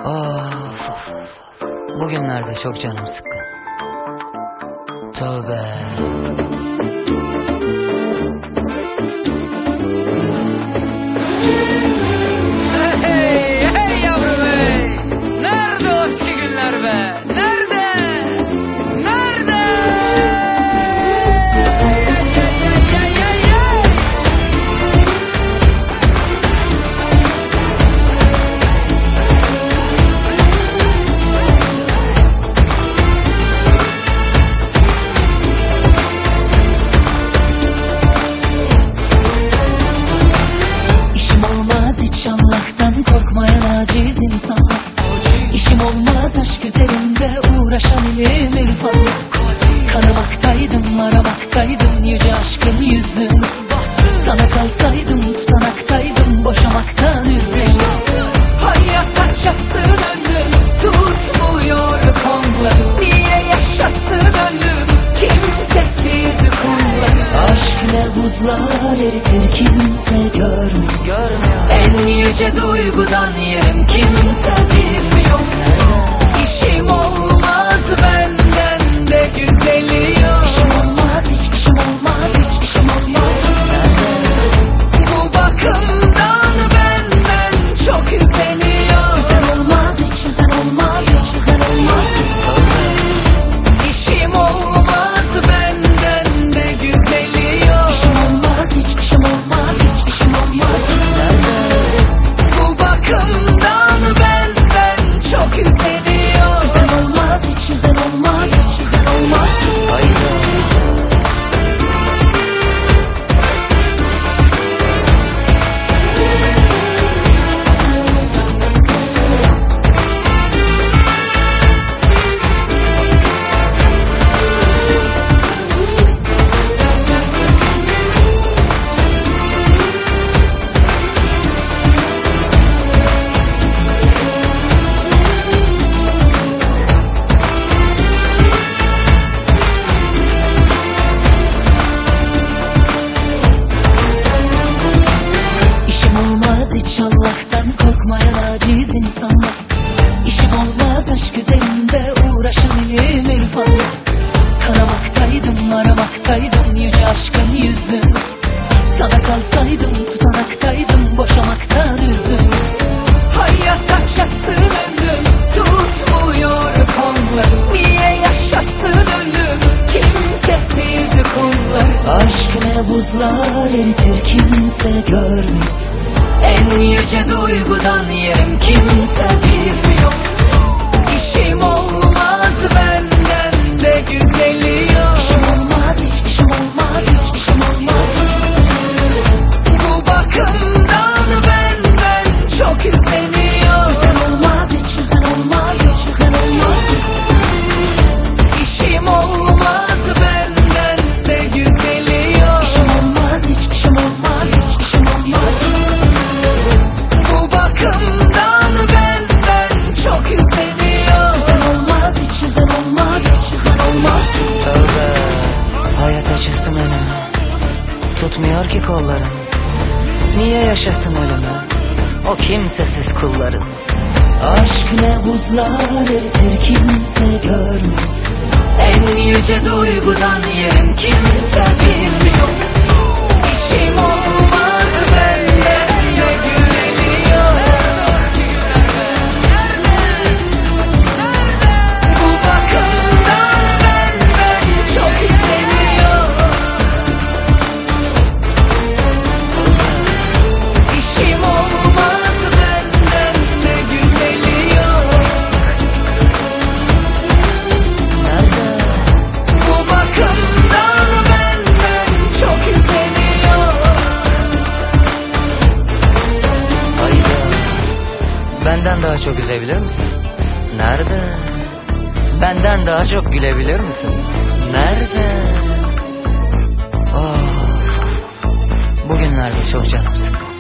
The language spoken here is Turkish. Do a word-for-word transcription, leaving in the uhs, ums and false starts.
Of of of. Bugünlerde çok canım sıkkın. Tövbe. Hey hey yavrum hey. Nerede o eski günler be? Nerede? Nerede? Hiç Allah'tan korkmayan aciz insanlar. İşim olmaz aşk üzerinde uğraşan ilim irfanla. Kanamaktaydım, aramaktaydım yüce aşkın yüzün. Sana kalsaydım, tutanaktaydım boşamaktan üzün. Hayat açasın önüm, tutmuyor kollarım. Niye yaşasın önüm, kimsesiz kullarım. Aşk ne buzlar eritir, kimse görmüyor. En yüce duygudan yerim, kimse bilmiyor. İşim olmaz benden de güzeli yok. İşim olmaz hiç, işim olmaz hiç, işim olmaz. Bu bakımdan benden çok üzeniyor. Güzel olmaz hiç, güzel olmaz hiç, güzel olmaz. İşim olmaz benden de güzeli yok. İşim olmaz hiç, işim olmaz hiç, işim olmaz. Bu bakımdan benden çok üzeniyor. Güzel olmaz hiç, güzel olmaz hiç, güzel olmaz. Hayda. Hiç Allah'tan korkmayan aciz insanlar. İşim olmaz aşk üzerinde uğraşan ilim irfanla. Kanamaktaydım, aramaktaydım yüce aşkın yüzün. Sana kalsaydım, tutanaktaydım boşamaktan üzün. Hayat açasın önüm, tutmuyor kollarım. Niye yaşasın ölüm, kimsesiz kullarım. Aşk ne buzlar eritir, kimse görmüyor. En yüce duygudan yerim, kimse bilmiyor. İşim olmaz benden de güzeli yok. İşim olmaz hiç, işim olmaz hiç, işim olmaz. Bu bakımdan benden çok üzeniyor. Güzel olmaz hiç, güzel olmaz hiç, güzel olmaz. İşim olmaz benden de güzeli yok. İşim olmaz hiç, işim olmaz hiç, işim olmaz. Bu bakımdan benden çok üzeniyor. Güzel olmaz hiç, güzel olmaz hiç, güzel olmaz. Tövbe. Hayat açılsın önüme, tutmuyor ki kollarım. Niye yaşasın ölümü, o kimsesiz kullarım. Aşk ne buzlar eritir, kimse görmüyor. En yüce duygudan yerim, kimse bilmiyor. İşim olmaz benden de güzeli yok. Bu bakımdan benden çok üzeniyor. İşim olmaz benden de güzeli yok. Bu bakımdan benden çok üzeniyor. Hayda. Benden daha çok üzebilir misin? Nerede? Benden daha çok gülebilir misin? Nerede? Of. Bugünlerde çok canım sıkkın.